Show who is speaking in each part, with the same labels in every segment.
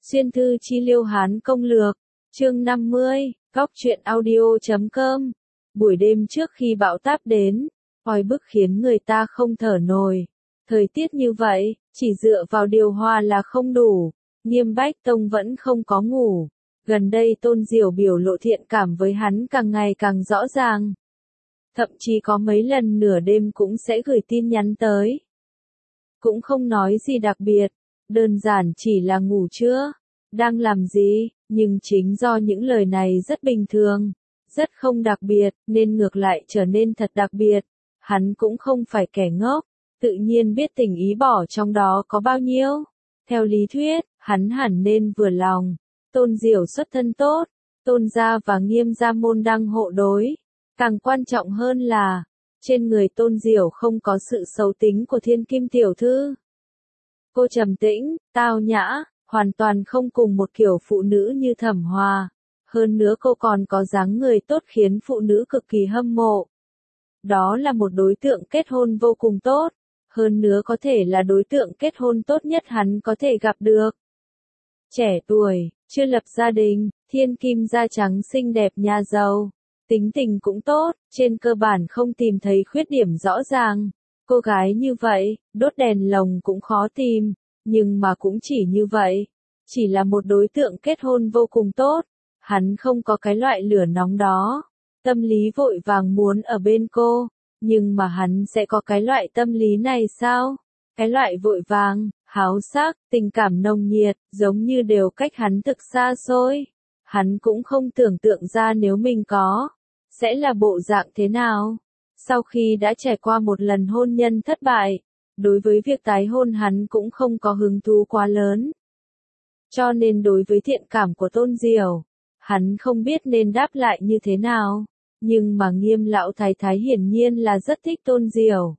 Speaker 1: Xuyên thư chi liêu Hán công lược, chương 50, góc truyện audio.com. Buổi đêm trước khi bão táp đến, oi bức khiến người ta không thở nổi. Thời tiết như vậy, chỉ dựa vào điều hòa là không đủ, Nghiêm Bách Tông vẫn không có ngủ. Gần đây Tôn Diểu biểu lộ thiện cảm với hắn càng ngày càng rõ ràng. Thậm chí có mấy lần nửa đêm cũng sẽ gửi tin nhắn tới. Cũng không nói gì đặc biệt, đơn giản chỉ là ngủ chưa, đang làm gì, nhưng chính do những lời này rất bình thường, rất không đặc biệt, nên ngược lại trở nên thật đặc biệt. Hắn cũng không phải kẻ ngốc, tự nhiên biết tình ý bỏ trong đó có bao nhiêu. Theo lý thuyết, hắn hẳn nên vừa lòng. Tôn Diểu xuất thân tốt, Tôn gia và Nghiêm gia môn đăng hộ đối. Càng quan trọng hơn là, trên người Tôn Diểu không có sự xấu tính của thiên kim tiểu thư. Cô trầm tĩnh, tao nhã, hoàn toàn không cùng một kiểu phụ nữ như Thẩm Hòa. Hơn nữa cô còn có dáng người tốt khiến phụ nữ cực kỳ hâm mộ. Đó là một đối tượng kết hôn vô cùng tốt. Hơn nữa có thể là đối tượng kết hôn tốt nhất hắn có thể gặp được. Trẻ tuổi, chưa lập gia đình, thiên kim da trắng xinh đẹp nhà giàu. Tính tình cũng tốt, trên cơ bản không tìm thấy khuyết điểm rõ ràng. Cô gái như vậy, đốt đèn lồng cũng khó tìm, nhưng mà cũng chỉ như vậy. Chỉ là một đối tượng kết hôn vô cùng tốt, hắn không có cái loại lửa nóng đó. Tâm lý vội vàng muốn ở bên cô, nhưng mà hắn sẽ có cái loại tâm lý này sao? Cái loại vội vàng, háo sắc, tình cảm nồng nhiệt, giống như đều cách hắn thực xa xôi. Hắn cũng không tưởng tượng ra nếu mình có, sẽ là bộ dạng thế nào. Sau khi đã trải qua một lần hôn nhân thất bại, đối với việc tái hôn hắn cũng không có hứng thú quá lớn. Cho nên đối với thiện cảm của Tôn Diểu, hắn không biết nên đáp lại như thế nào, nhưng mà Nghiêm lão thái thái hiển nhiên là rất thích Tôn Diểu.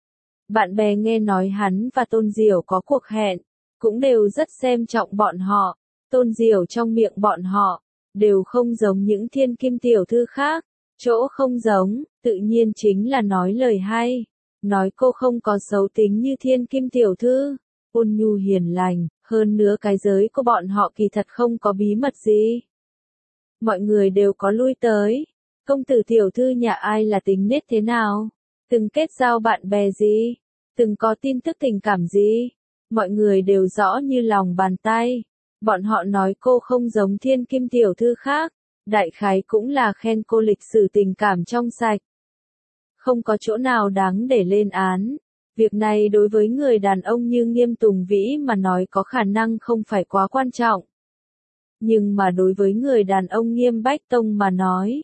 Speaker 1: Bạn bè nghe nói hắn và Tôn Diểu có cuộc hẹn, cũng đều rất xem trọng bọn họ. Tôn Diểu trong miệng bọn họ, đều không giống những thiên kim tiểu thư khác. Chỗ không giống, tự nhiên chính là nói lời hay. Nói cô không có xấu tính như thiên kim tiểu thư, ôn nhu hiền lành, hơn nữa cái giới của bọn họ kỳ thật không có bí mật gì. Mọi người đều có lui tới. Công tử tiểu thư nhà ai là tính nết thế nào? Từng kết giao bạn bè gì? Từng có tin tức tình cảm gì? Mọi người đều rõ như lòng bàn tay. Bọn họ nói cô không giống thiên kim tiểu thư khác. Đại khái cũng là khen cô lịch sử tình cảm trong sạch. Không có chỗ nào đáng để lên án. Việc này đối với người đàn ông như Nghiêm Tùng Vĩ mà nói có khả năng không phải quá quan trọng. Nhưng mà đối với người đàn ông Nghiêm Bách Tông mà nói,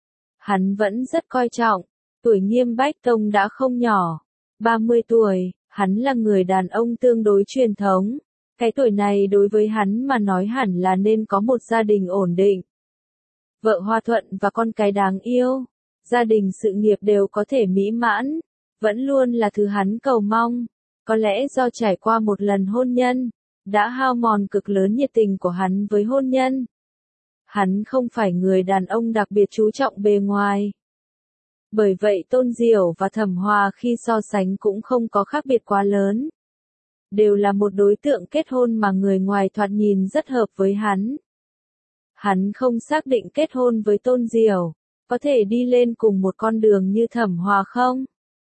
Speaker 1: hắn vẫn rất coi trọng. Tuổi Nghiêm Bách Tông đã không nhỏ, 30 tuổi, hắn là người đàn ông tương đối truyền thống. Cái tuổi này đối với hắn mà nói hẳn là nên có một gia đình ổn định. Vợ hòa thuận và con cái đáng yêu, gia đình sự nghiệp đều có thể mỹ mãn, vẫn luôn là thứ hắn cầu mong. Có lẽ do trải qua một lần hôn nhân, đã hao mòn cực lớn nhiệt tình của hắn với hôn nhân. Hắn không phải người đàn ông đặc biệt chú trọng bề ngoài. Bởi vậy Tôn Diểu và Thẩm Hòa khi so sánh cũng không có khác biệt quá lớn. Đều là một đối tượng kết hôn mà người ngoài thoạt nhìn rất hợp với hắn. Hắn không xác định kết hôn với Tôn Diểu, có thể đi lên cùng một con đường như Thẩm Hòa không?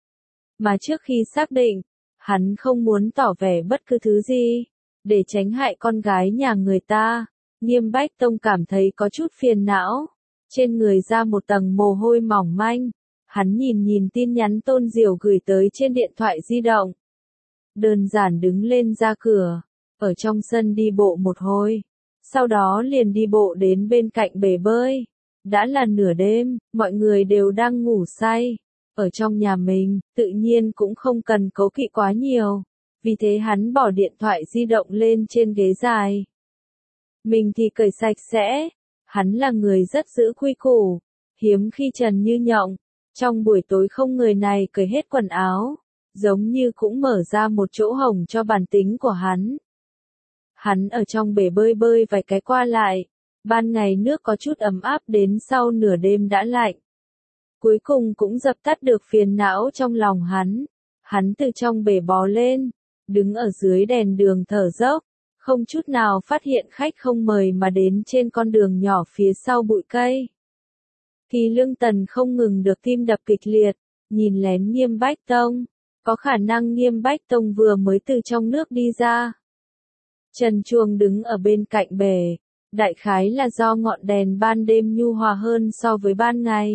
Speaker 1: Mà trước khi xác định, hắn không muốn tỏ vẻ bất cứ thứ gì, để tránh hại con gái nhà người ta. Nghiêm Bách Tông cảm thấy có chút phiền não, trên người ra một tầng mồ hôi mỏng manh. Hắn nhìn tin nhắn Tôn Diểu gửi tới trên điện thoại di động. Đơn giản đứng lên ra cửa, ở trong sân đi bộ một hồi. Sau đó liền đi bộ đến bên cạnh bể bơi. Đã là nửa đêm, mọi người đều đang ngủ say. Ở trong nhà mình, tự nhiên cũng không cần cố kỵ quá nhiều. Vì thế hắn bỏ điện thoại di động lên trên ghế dài. Mình thì cởi sạch sẽ. Hắn là người rất giữ quy củ, hiếm khi trần như nhộng. Trong buổi tối không người này cởi hết quần áo, giống như cũng mở ra một chỗ hổng cho bản tính của hắn. Hắn ở trong bể bơi bơi vài cái qua lại, ban ngày nước có chút ấm áp đến sau nửa đêm đã lạnh. Cuối cùng cũng dập tắt được phiền não trong lòng hắn. Hắn từ trong bể bò lên, đứng ở dưới đèn đường thở dốc, không chút nào phát hiện khách không mời mà đến trên con đường nhỏ phía sau bụi cây. Kỳ Lương Tần không ngừng được tim đập kịch liệt, nhìn lén Nghiêm Bách Tông, có khả năng Nghiêm Bách Tông vừa mới từ trong nước đi ra. Trần Chuông đứng ở bên cạnh bể, đại khái là do ngọn đèn ban đêm nhu hòa hơn so với ban ngày.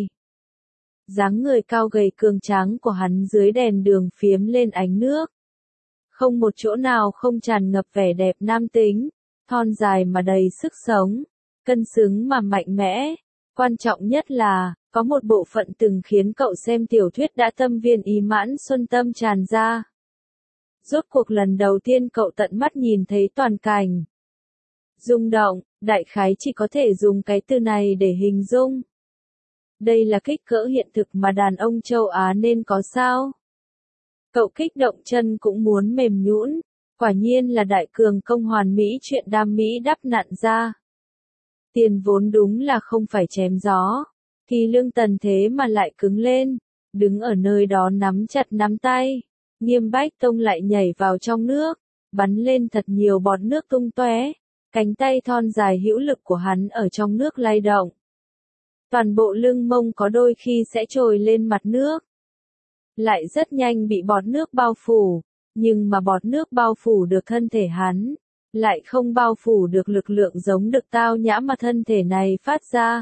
Speaker 1: Dáng người cao gầy cường tráng của hắn dưới đèn đường phiếm lên ánh nước. Không một chỗ nào không tràn ngập vẻ đẹp nam tính, thon dài mà đầy sức sống, cân xứng mà mạnh mẽ. Quan trọng nhất là, có một bộ phận từng khiến cậu xem tiểu thuyết đã tâm viên ý mãn xuân tâm tràn ra. Rốt cuộc lần đầu tiên cậu tận mắt nhìn thấy toàn cảnh. Rung động, đại khái chỉ có thể dùng cái từ này để hình dung. Đây là kích cỡ hiện thực mà đàn ông châu Á nên có sao? Cậu kích động chân cũng muốn mềm nhũn, quả nhiên là đại cường công hoàn mỹ chuyện đam mỹ đắp nặn ra. Tiền vốn đúng là không phải chém gió, Kỳ Lương Tần thế mà lại cứng lên, đứng ở nơi đó nắm chặt nắm tay, Nghiêm Bách Tông lại nhảy vào trong nước, bắn lên thật nhiều bọt nước tung tóe, cánh tay thon dài hữu lực của hắn ở trong nước lay động. Toàn bộ lưng mông có đôi khi sẽ trồi lên mặt nước, lại rất nhanh bị bọt nước bao phủ, nhưng mà bọt nước bao phủ được thân thể hắn, lại không bao phủ được lực lượng giống được tao nhã mà thân thể này phát ra.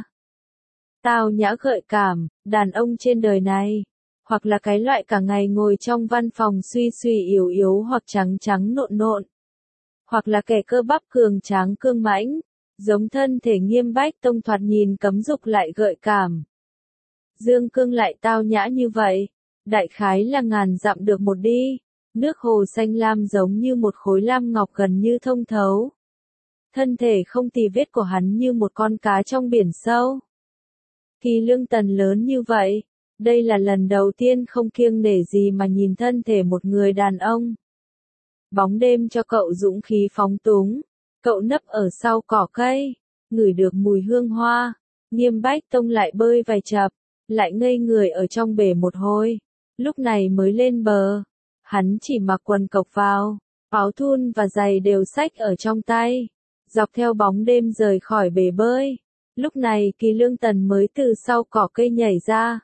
Speaker 1: Tao nhã gợi cảm, đàn ông trên đời này, hoặc là cái loại cả ngày ngồi trong văn phòng suy suy yếu yếu hoặc trắng trắng nộn nộn, hoặc là kẻ cơ bắp cường tráng cương mãnh, giống thân thể Nghiêm Bách Tông thoạt nhìn cấm dục lại gợi cảm. Dương cương lại tao nhã như vậy, đại khái là ngàn dặm được một đi, nước hồ xanh lam giống như một khối lam ngọc gần như thông thấu. Thân thể không tì vết của hắn như một con cá trong biển sâu. Kỳ Lương Tần lớn như vậy, đây là lần đầu tiên không kiêng nể gì mà nhìn thân thể một người đàn ông. Bóng đêm cho cậu dũng khí phóng túng, cậu nấp ở sau cỏ cây, ngửi được mùi hương hoa, Nghiêm Bách Tông lại bơi vài chập, lại ngây người ở trong bể một hồi, lúc này mới lên bờ. Hắn chỉ mặc quần cộc vào, áo thun và giày đều xách ở trong tay, dọc theo bóng đêm rời khỏi bể bơi. Lúc này Kỳ Lương Tần mới từ sau cỏ cây nhảy ra,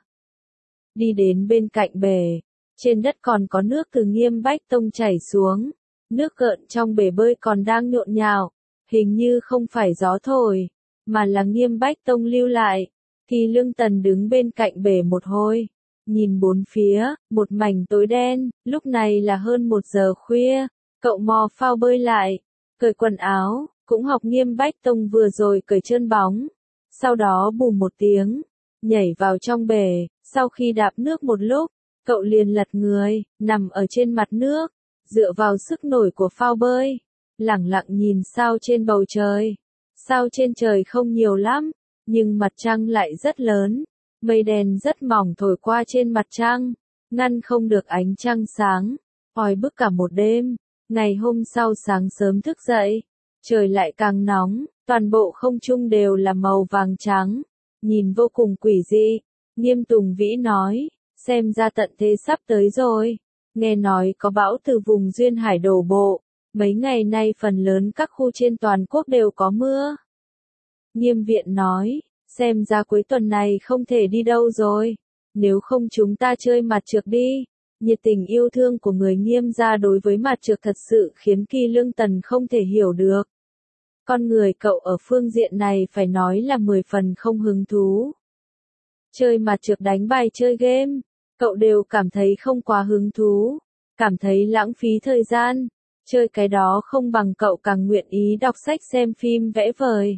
Speaker 1: đi đến bên cạnh bể, trên đất còn có nước từ Nghiêm Bách Tông chảy xuống, nước gợn trong bể bơi còn đang nhộn nhạo, hình như không phải gió thổi, mà là Nghiêm Bách Tông lưu lại. Kỳ Lương Tần đứng bên cạnh bể một hồi, nhìn bốn phía, một mảnh tối đen, lúc này là hơn 1 giờ khuya, cậu mò phao bơi lại, cởi quần áo, cũng học Nghiêm Bách Tông vừa rồi cởi trơn bóng, sau đó bù một tiếng, nhảy vào trong bể, sau khi đạp nước một lúc, cậu liền lật người, nằm ở trên mặt nước, dựa vào sức nổi của phao bơi, lẳng lặng nhìn sao trên bầu trời. Sao trên trời không nhiều lắm, nhưng mặt trăng lại rất lớn. Mây đen rất mỏng thổi qua trên mặt trăng, ngăn không được ánh trăng sáng, oi bức cả một đêm. Ngày hôm sau sáng sớm thức dậy, trời lại càng nóng, toàn bộ không trung đều là màu vàng trắng, nhìn vô cùng quỷ dị. Nghiêm Tùng Vĩ nói, xem ra tận thế sắp tới rồi, nghe nói có bão từ vùng duyên hải đổ bộ, mấy ngày nay phần lớn các khu trên toàn quốc đều có mưa. Nghiêm Viện nói, xem ra cuối tuần này không thể đi đâu rồi, nếu không chúng ta chơi mặt trược đi. Nhiệt tình yêu thương của người Nghiêm gia đối với mặt trược thật sự khiến Kỳ Lương Tần không thể hiểu được. Con người cậu ở phương diện này phải nói là 10 phần không hứng thú. Chơi mặt trược đánh bài chơi game, cậu đều cảm thấy không quá hứng thú, cảm thấy lãng phí thời gian, chơi cái đó không bằng cậu càng nguyện ý đọc sách xem phim vẽ vời.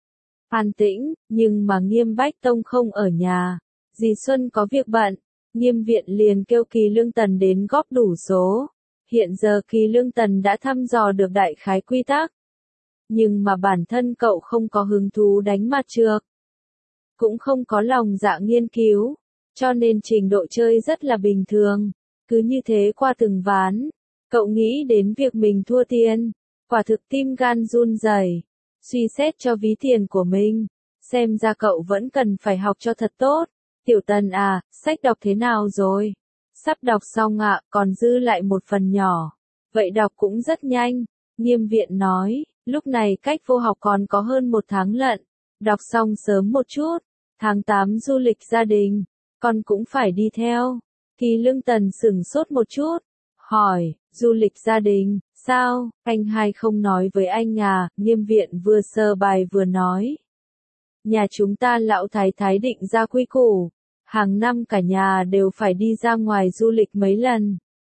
Speaker 1: An tĩnh, nhưng mà Nghiêm Bách Tông không ở nhà, dì Xuân có việc bận, Nghiêm Viện liền kêu Kỳ Lương Tần đến góp đủ số. Hiện giờ Kỳ Lương Tần đã thăm dò được đại khái quy tắc, nhưng mà bản thân cậu không có hứng thú đánh mặt trược, cũng không có lòng dạ nghiên cứu, cho nên trình độ chơi rất là bình thường, cứ như thế qua từng ván. Cậu nghĩ đến việc mình thua tiền, quả thực tim gan run rẩy, suy xét cho ví tiền của mình, xem ra cậu vẫn cần phải học cho thật tốt. Tiểu Tần à, sách đọc thế nào rồi? Sắp đọc xong ạ, còn dư lại một phần nhỏ. Vậy đọc cũng rất nhanh, Nghiêm viện nói, lúc này cách vô học còn có hơn 1 tháng lận, đọc xong sớm một chút, tháng 8 du lịch gia đình, con cũng phải đi theo. Kỳ Lương Tần sửng sốt một chút, hỏi, du lịch gia đình, sao, anh hai không nói với anh à, Nghiêm viện vừa sờ bài vừa nói. Nhà chúng ta lão thái thái định ra quy củ, hàng năm cả nhà đều phải đi ra ngoài du lịch mấy lần.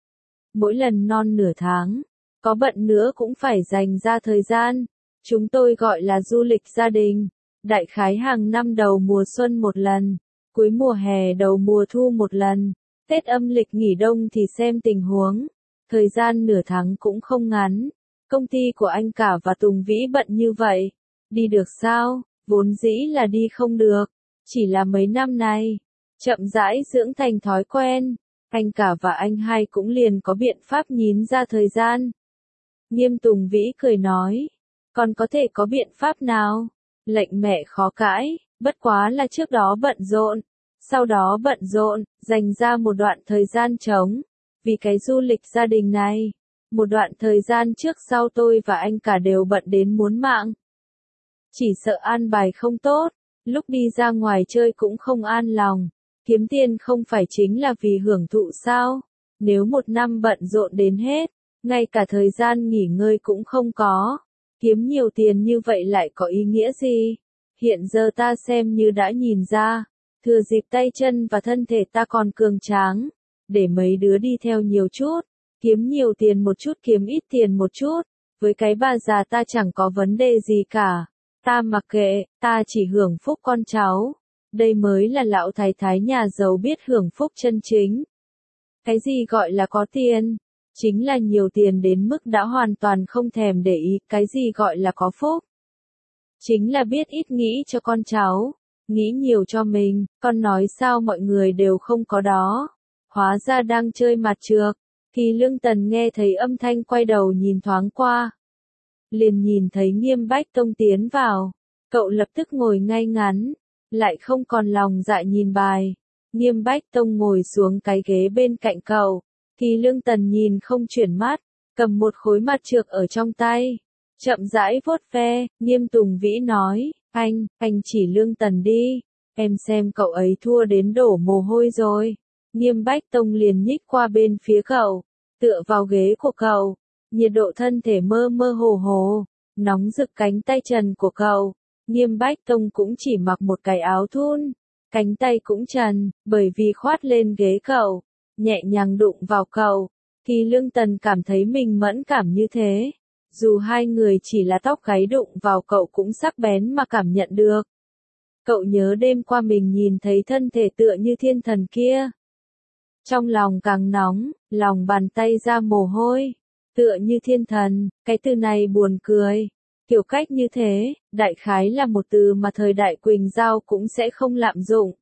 Speaker 1: Mỗi lần non nửa tháng, có bận nữa cũng phải dành ra thời gian. Chúng tôi gọi là du lịch gia đình, đại khái hàng năm đầu mùa xuân một lần, cuối mùa hè đầu mùa thu một lần, Tết âm lịch nghỉ đông thì xem tình huống. Thời gian nửa tháng cũng không ngắn. Công ty của anh cả và Tùng Vĩ bận như vậy, đi được sao? Vốn dĩ là đi không được, chỉ là mấy năm nay, chậm rãi dưỡng thành thói quen, anh cả và anh hai cũng liền có biện pháp nhín ra thời gian. Nghiêm Tùng Vĩ cười nói, còn có thể có biện pháp nào? Lệnh mẹ khó cãi, bất quá là trước đó bận rộn, sau đó bận rộn, dành ra một đoạn thời gian trống, vì cái du lịch gia đình này. Một đoạn thời gian trước sau tôi và anh cả đều bận đến muốn mạng. Chỉ sợ an bài không tốt, lúc đi ra ngoài chơi cũng không an lòng, kiếm tiền không phải chính là vì hưởng thụ sao? Nếu một năm bận rộn đến hết, ngay cả thời gian nghỉ ngơi cũng không có, kiếm nhiều tiền như vậy lại có ý nghĩa gì? Hiện giờ ta xem như đã nhìn ra, thừa dịp tay chân và thân thể ta còn cường tráng, để mấy đứa đi theo nhiều chút, kiếm nhiều tiền một chút kiếm ít tiền một chút, với cái bà già ta chẳng có vấn đề gì cả. Ta mặc kệ, ta chỉ hưởng phúc con cháu. Đây mới là lão thái thái nhà giàu biết hưởng phúc chân chính. Cái gì gọi là có tiền? Chính là nhiều tiền đến mức đã hoàn toàn không thèm để ý. Cái gì gọi là có phúc? Chính là biết ít nghĩ cho con cháu, nghĩ nhiều cho mình. Con nói sao mọi người đều không có đó. Hóa ra đang chơi mặt trược. Kỳ Lương Tần nghe thấy âm thanh quay đầu nhìn thoáng qua. Liền nhìn thấy Nghiêm Bách Tông tiến vào, cậu lập tức ngồi ngay ngắn, lại không còn lòng dạ nhìn bài. Nghiêm Bách Tông ngồi xuống cái ghế bên cạnh cậu, Kỳ Lương Tần nhìn không chuyển mắt, cầm một khối mặt trược ở trong tay, chậm rãi vuốt ve. Nghiêm Tùng Vĩ nói, anh chỉ Lương Tần đi, em xem cậu ấy thua đến đổ mồ hôi rồi. Nghiêm Bách Tông liền nhích qua bên phía cậu, tựa vào ghế của cậu. Nhiệt độ thân thể mơ mơ hồ hồ, nóng rực cánh tay trần của cậu. Nghiêm Bách Tông cũng chỉ mặc một cái áo thun, cánh tay cũng trần, bởi vì khoát lên ghế cậu, nhẹ nhàng đụng vào cậu. Kỳ Lương Tần cảm thấy mình mẫn cảm như thế, dù hai người chỉ là tóc gáy đụng vào cậu cũng sắc bén mà cảm nhận được. Cậu nhớ đêm qua mình nhìn thấy thân thể tựa như thiên thần kia. Trong lòng càng nóng, lòng bàn tay ra mồ hôi. Tựa như thiên thần, cái từ này buồn cười. Kiểu cách như thế, đại khái là một từ mà thời đại Quỳnh Giao cũng sẽ không lạm dụng.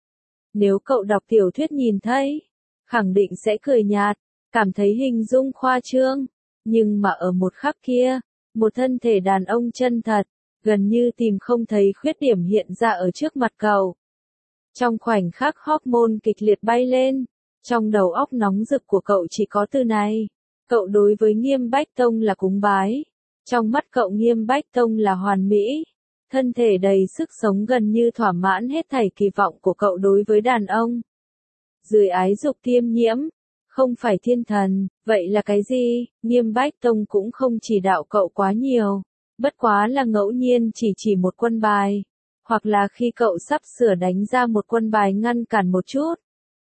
Speaker 1: Nếu cậu đọc tiểu thuyết nhìn thấy, khẳng định sẽ cười nhạt, cảm thấy hình dung khoa trương. Nhưng mà ở một khắc kia, một thân thể đàn ông chân thật, gần như tìm không thấy khuyết điểm hiện ra ở trước mặt cậu. Trong khoảnh khắc hormone kịch liệt bay lên, trong đầu óc nóng rực của cậu chỉ có từ này. Cậu đối với Nghiêm Bách Tông là cúng bái. Trong mắt cậu Nghiêm Bách Tông là hoàn mỹ. Thân thể đầy sức sống gần như thỏa mãn hết thảy kỳ vọng của cậu đối với đàn ông. Dưới ái dục tiêm nhiễm, không phải thiên thần, vậy là cái gì? Nghiêm Bách Tông cũng không chỉ đạo cậu quá nhiều. Bất quá là ngẫu nhiên chỉ một quân bài. Hoặc là khi cậu sắp sửa đánh ra một quân bài ngăn cản một chút.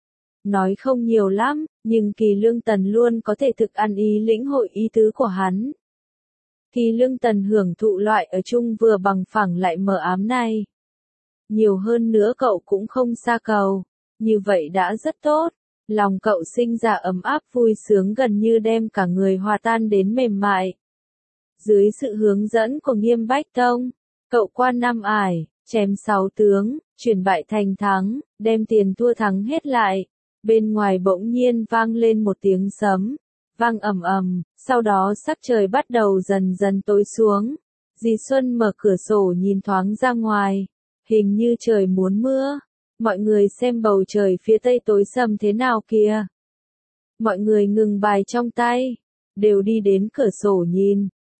Speaker 1: Nói không nhiều lắm, nhưng Kỳ Lương Tần luôn có thể thực ăn ý lĩnh hội ý tứ của hắn. Kỳ Lương Tần hưởng thụ loại ở chung vừa bằng phẳng lại mờ ám này. Nhiều hơn nữa cậu cũng không xa cầu, như vậy đã rất tốt. Lòng cậu sinh ra ấm áp vui sướng gần như đem cả người hòa tan đến mềm mại. Dưới sự hướng dẫn của Nghiêm Bách Tông, cậu qua năm ải, chém 6 tướng, chuyển bại thành thắng, đem tiền thua thắng hết lại. Bên ngoài bỗng nhiên vang lên một tiếng sấm, vang ầm ầm, sau đó sắc trời bắt đầu dần dần tối xuống. Dì Xuân mở cửa sổ nhìn thoáng ra ngoài, hình như trời muốn mưa. Mọi người xem bầu trời phía tây tối sầm thế nào kìa. Mọi người ngừng bài trong tay, đều đi đến cửa sổ nhìn.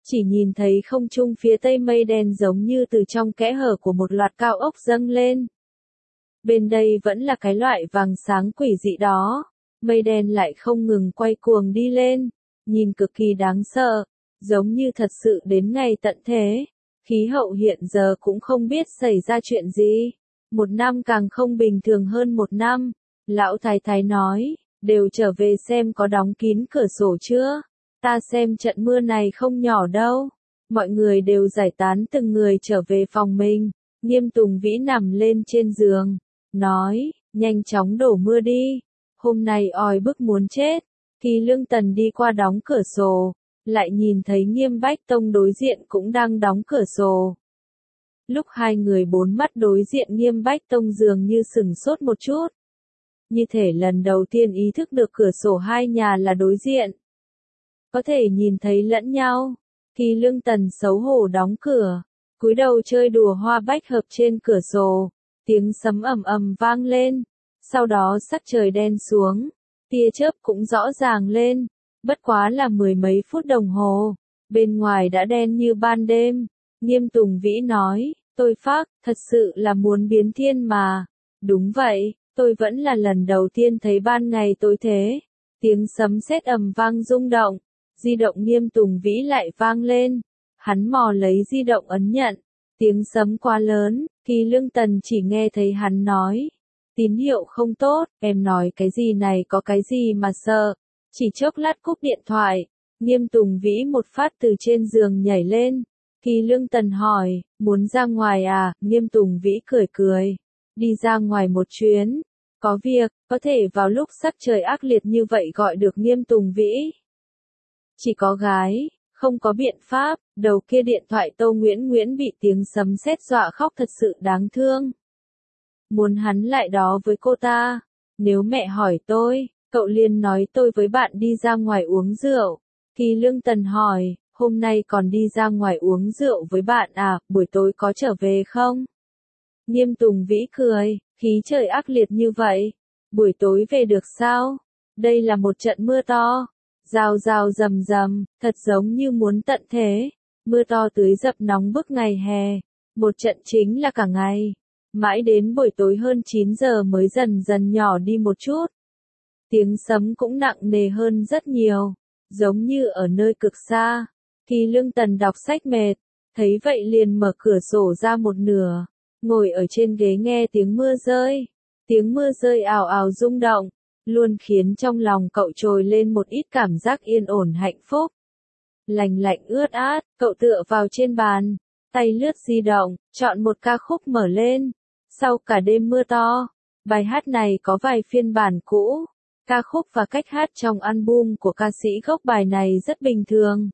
Speaker 1: chỉ nhìn thấy không trung phía tây mây đen giống như từ trong kẽ hở của một loạt cao ốc dâng lên. Bên đây vẫn là cái loại vàng sáng quỷ dị đó, mây đen lại không ngừng quay cuồng đi lên, nhìn cực kỳ đáng sợ, giống như thật sự đến ngày tận thế. Khí hậu hiện giờ cũng không biết xảy ra chuyện gì, một năm càng không bình thường hơn một năm. Lão thái thái nói, đều trở về xem có đóng kín cửa sổ chưa, ta xem trận mưa này không nhỏ đâu. Mọi người đều giải tán từng người trở về phòng mình, Nghiêm Tùng Vĩ nằm lên trên giường, nói, nhanh chóng đổ mưa đi, hôm nay oi bức muốn chết. Kỳ Lương Tần đi qua đóng cửa sổ, lại nhìn thấy Nghiêm Bách Tông đối diện cũng đang đóng cửa sổ. Lúc hai người bốn mắt đối diện, Nghiêm Bách Tông dường như sửng sốt một chút. Như thể lần đầu tiên ý thức được cửa sổ hai nhà là đối diện. Có thể nhìn thấy lẫn nhau. Kỳ Lương Tần xấu hổ đóng cửa, cúi đầu chơi đùa hoa bách hợp trên cửa sổ. Tiếng sấm ầm ầm vang lên. Sau đó sắc trời đen xuống, tia chớp cũng rõ ràng lên. Bất quá là mười mấy phút đồng hồ, bên ngoài đã đen như ban đêm. Nghiêm Tùng Vĩ nói, tôi phác, thật sự là muốn biến thiên mà. Đúng vậy, tôi vẫn là lần đầu tiên thấy ban ngày tối thế. Tiếng sấm sét ầm vang rung động, di động Nghiêm Tùng Vĩ lại vang lên. Hắn mò lấy di động ấn nhận, tiếng sấm quá lớn, Kỳ Lương Tần chỉ nghe thấy hắn nói. Tín hiệu không tốt, em nói cái gì này có cái gì mà sợ. Chỉ chốc lát cúp điện thoại, Nghiêm Tùng Vĩ một phát từ trên giường nhảy lên. Kỳ Lương Tần hỏi, muốn ra ngoài à? Nghiêm Tùng Vĩ cười cười, đi ra ngoài một chuyến. Có việc, có thể vào lúc sắc trời ác liệt như vậy gọi được Nghiêm Tùng Vĩ. Chỉ có gái, không có biện pháp. Đầu kia điện thoại Tô Nguyễn Nguyễn bị tiếng sấm sét dọa khóc thật sự đáng thương. Muốn hắn lại đó với cô ta. Nếu mẹ hỏi tôi, cậu liền nói tôi với bạn đi ra ngoài uống rượu. Kỳ Lương Tần hỏi, hôm nay còn đi ra ngoài uống rượu với bạn à, buổi tối có trở về không? Nghiêm Tùng Vĩ cười, khí trời ác liệt như vậy, buổi tối về được sao? Đây là một trận mưa to, rào rào rầm rầm, thật giống như muốn tận thế. Mưa to tưới dập nóng bức ngày hè, một trận chính là cả ngày. Mãi đến buổi tối hơn 9 giờ mới dần dần nhỏ đi một chút. Tiếng sấm cũng nặng nề hơn rất nhiều, giống như ở nơi cực xa. Kỳ Lương Tần đọc sách mệt, thấy vậy liền mở cửa sổ ra một nửa, ngồi ở trên ghế nghe tiếng mưa rơi. Tiếng mưa rơi ào ào rung động, luôn khiến trong lòng cậu trồi lên một ít cảm giác yên ổn hạnh phúc. Lành lạnh ướt át, cậu tựa vào trên bàn, tay lướt di động, chọn một ca khúc mở lên. Sau cả đêm mưa to, bài hát này có vài phiên bản cũ. Ca khúc và cách hát trong album của ca sĩ gốc bài này rất bình thường,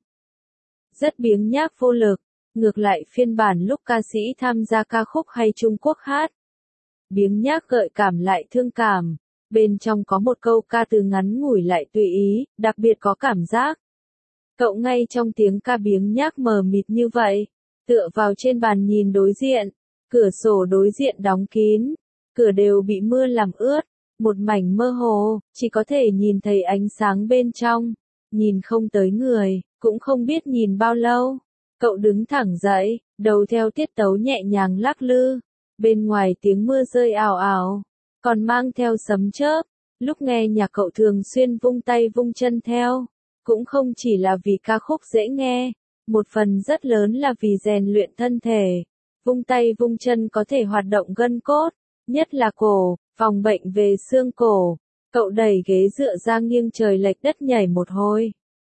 Speaker 1: rất biếng nhác vô lực. Ngược lại phiên bản lúc ca sĩ tham gia ca khúc hay Trung Quốc hát, biếng nhác gợi cảm lại thương cảm. Bên trong có một câu ca từ ngắn ngủi lại tùy ý, đặc biệt có cảm giác. Cậu ngay trong tiếng ca biếng nhác mờ mịt như vậy, tựa vào trên bàn nhìn đối diện, cửa sổ đối diện đóng kín, cửa đều bị mưa làm ướt, một mảnh mơ hồ, chỉ có thể nhìn thấy ánh sáng bên trong, nhìn không tới người, cũng không biết nhìn bao lâu. Cậu đứng thẳng dậy, đầu theo tiết tấu nhẹ nhàng lắc lư, bên ngoài tiếng mưa rơi ào ào, còn mang theo sấm chớp. Lúc nghe nhạc cậu thường xuyên vung tay vung chân theo, cũng không chỉ là vì ca khúc dễ nghe, một phần rất lớn là vì rèn luyện thân thể. Vung tay vung chân có thể hoạt động gân cốt, nhất là cổ, phòng bệnh về xương cổ. Cậu đẩy ghế dựa ra nghiêng trời lệch đất nhảy một hồi.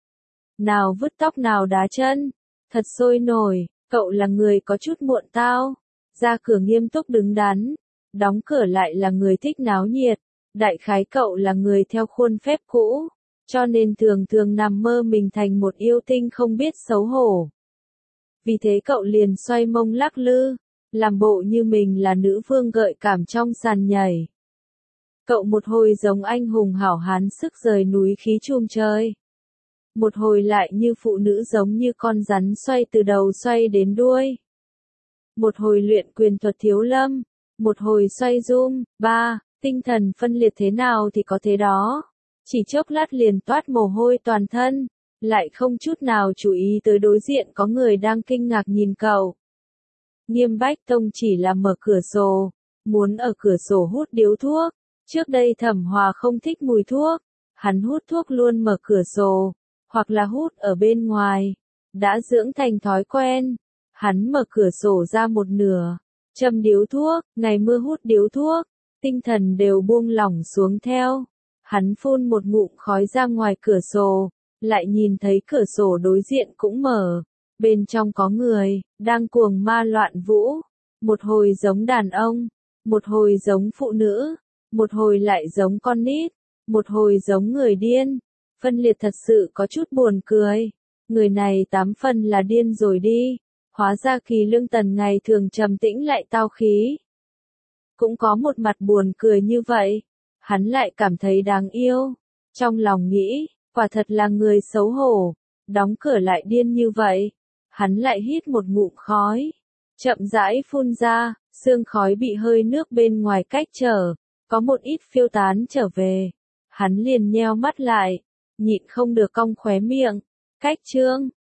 Speaker 1: Nào vứt tóc nào đá chân, thật sôi nổi. Cậu là người có chút muộn tao, ra cửa nghiêm túc đứng đắn, đóng cửa lại là người thích náo nhiệt. Đại khái cậu là người theo khuôn phép cũ, cho nên thường thường nằm mơ mình thành một yêu tinh không biết xấu hổ. Vì thế cậu liền xoay mông lắc lư, làm bộ như mình là nữ vương gợi cảm trong sàn nhảy. Cậu một hồi giống anh hùng hảo hán sức rời núi khí chuông trời, một hồi lại như phụ nữ giống như con rắn xoay từ đầu xoay đến đuôi. Một hồi luyện quyền thuật thiếu lâm, một hồi xoay zoom, tinh thần phân liệt thế nào thì có thế đó. Chỉ chốc lát liền toát mồ hôi toàn thân, lại không chút nào chú ý tới đối diện có người đang kinh ngạc nhìn cậu. Nghiêm Bách Tông chỉ là mở cửa sổ, muốn ở cửa sổ hút điếu thuốc. Trước đây Thẩm Hòa không thích mùi thuốc, hắn hút thuốc luôn mở cửa sổ, hoặc là hút ở bên ngoài, đã dưỡng thành thói quen. Hắn mở cửa sổ ra một nửa, châm điếu thuốc, ngày mưa hút điếu thuốc, tinh thần đều buông lỏng xuống theo. Hắn phun một ngụm khói ra ngoài cửa sổ, lại nhìn thấy cửa sổ đối diện cũng mở, bên trong có người, đang cuồng ma loạn vũ, một hồi giống đàn ông, một hồi giống phụ nữ, một hồi lại giống con nít, một hồi giống người điên, phân liệt thật sự có chút buồn cười, người này 8 phần là điên rồi đi, hóa ra Kỳ Lương Tần ngày thường trầm tĩnh lại tao khí. Cũng có một mặt buồn cười như vậy, hắn lại cảm thấy đáng yêu, trong lòng nghĩ, quả thật là người xấu hổ, đóng cửa lại điên như vậy, hắn lại hít một ngụm khói, chậm rãi phun ra, sương khói bị hơi nước bên ngoài cách trở, có một ít phiêu tán trở về, hắn liền nheo mắt lại, nhịn không được cong khóe miệng, cách chương.